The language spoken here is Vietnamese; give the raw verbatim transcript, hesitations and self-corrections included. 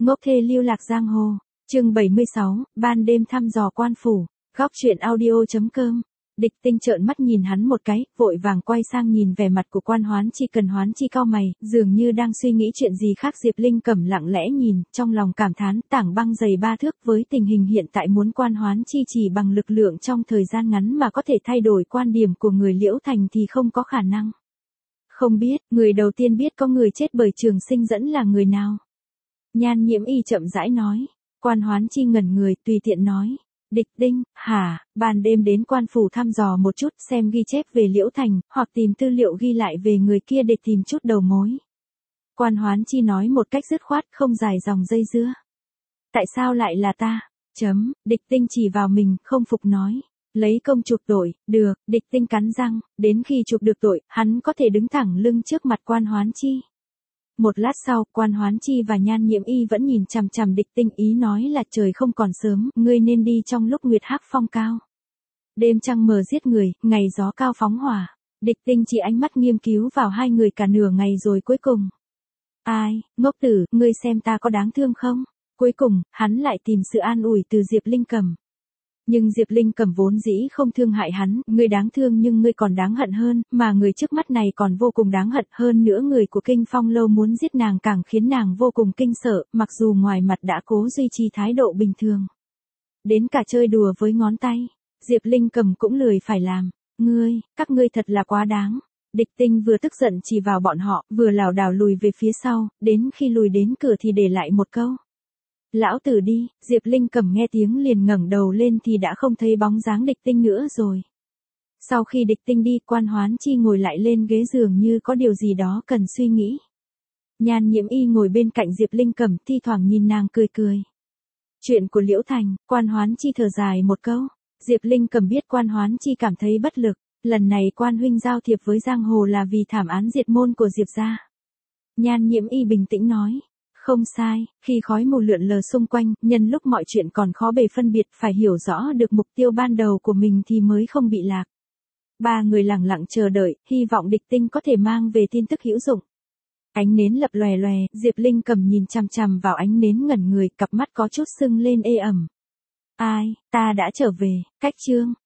Ngốc thê lưu lạc giang hồ. Chương bảy mươi sáu, ban đêm thăm dò quan phủ. Góc truyện audio chấm com. Địch Tinh trợn mắt nhìn hắn một cái, vội vàng quay sang nhìn vẻ mặt của Quan Hoán Chi. Cần Hoán Chi cau mày, dường như đang suy nghĩ chuyện gì khác. Diệp Linh Cẩm lặng lẽ nhìn, trong lòng cảm thán, tảng băng dày ba thước, với tình hình hiện tại muốn Quan Hoán Chi chỉ bằng lực lượng trong thời gian ngắn mà có thể thay đổi quan điểm của người Liễu Thành thì không có khả năng. Không biết, người đầu tiên biết có người chết bởi trường sinh dẫn là người nào? Nhan Nhiễm Y chậm rãi nói. Quan Hoán Chi ngẩn người, tùy tiện nói. Địch Tinh, hả, ban đêm đến quan phủ thăm dò một chút, xem ghi chép về Liễu Thành, hoặc tìm tư liệu ghi lại về người kia để tìm chút đầu mối. Quan Hoán Chi nói một cách dứt khoát, không dài dòng dây dưa. Tại sao lại là ta? Chấm, Địch Tinh chỉ vào mình, không phục nói. Lấy công chuộc tội, được, Địch Tinh cắn răng, đến khi chuộc được tội, hắn có thể đứng thẳng lưng trước mặt Quan Hoán Chi. Một lát sau, Quan Hoán Chi và Nhan Nhiễm Y vẫn nhìn chằm chằm Địch Tinh, ý nói là trời không còn sớm, ngươi nên đi trong lúc nguyệt hắc phong cao. Đêm trăng mờ giết người, ngày gió cao phóng hỏa. Địch Tinh chỉ ánh mắt nghiêng cứu vào hai người cả nửa ngày rồi cuối cùng. Ai, ngốc tử, ngươi xem ta có đáng thương không? Cuối cùng, hắn lại tìm sự an ủi từ Diệp Linh Cẩm. Nhưng Diệp Linh Cẩm vốn dĩ không thương hại hắn, ngươi đáng thương nhưng ngươi còn đáng hận hơn, mà người trước mắt này còn vô cùng đáng hận hơn nữa. Người của Kinh Phong Lâu muốn giết nàng càng khiến nàng vô cùng kinh sợ, mặc dù ngoài mặt đã cố duy trì thái độ bình thường. Đến cả chơi đùa với ngón tay, Diệp Linh Cẩm cũng lười phải làm. Ngươi, các ngươi thật là quá đáng. Địch Tinh vừa tức giận chỉ vào bọn họ, vừa lảo đảo lùi về phía sau, đến khi lùi đến cửa thì để lại một câu. Lão tử đi. Diệp Linh Cẩm nghe tiếng liền ngẩng đầu lên thì đã không thấy bóng dáng Địch Tinh nữa rồi. Sau khi Địch Tinh đi, Quan Hoán Chi ngồi lại lên ghế giường như có điều gì đó cần suy nghĩ. Nhan Nhiễm Y ngồi bên cạnh Diệp Linh Cẩm, thi thoảng nhìn nàng cười cười. Chuyện của Liễu Thành, Quan Hoán Chi thở dài một câu. Diệp Linh Cẩm biết Quan Hoán Chi cảm thấy bất lực, lần này Quan huynh giao thiệp với giang hồ là vì thảm án diệt môn của Diệp gia. Nhan Nhiễm Y bình tĩnh nói. Không sai, khi khói mù lượn lờ xung quanh, nhân lúc mọi chuyện còn khó bề phân biệt, phải hiểu rõ được mục tiêu ban đầu của mình thì mới không bị lạc. Ba người lặng lặng chờ đợi, hy vọng Địch Tinh có thể mang về tin tức hữu dụng. Ánh nến lập lòe lòe, Diệp Linh Cẩm nhìn chằm chằm vào ánh nến ngẩn người, cặp mắt có chút sưng lên ê ẩm. Ai, ta đã trở về, cách chương.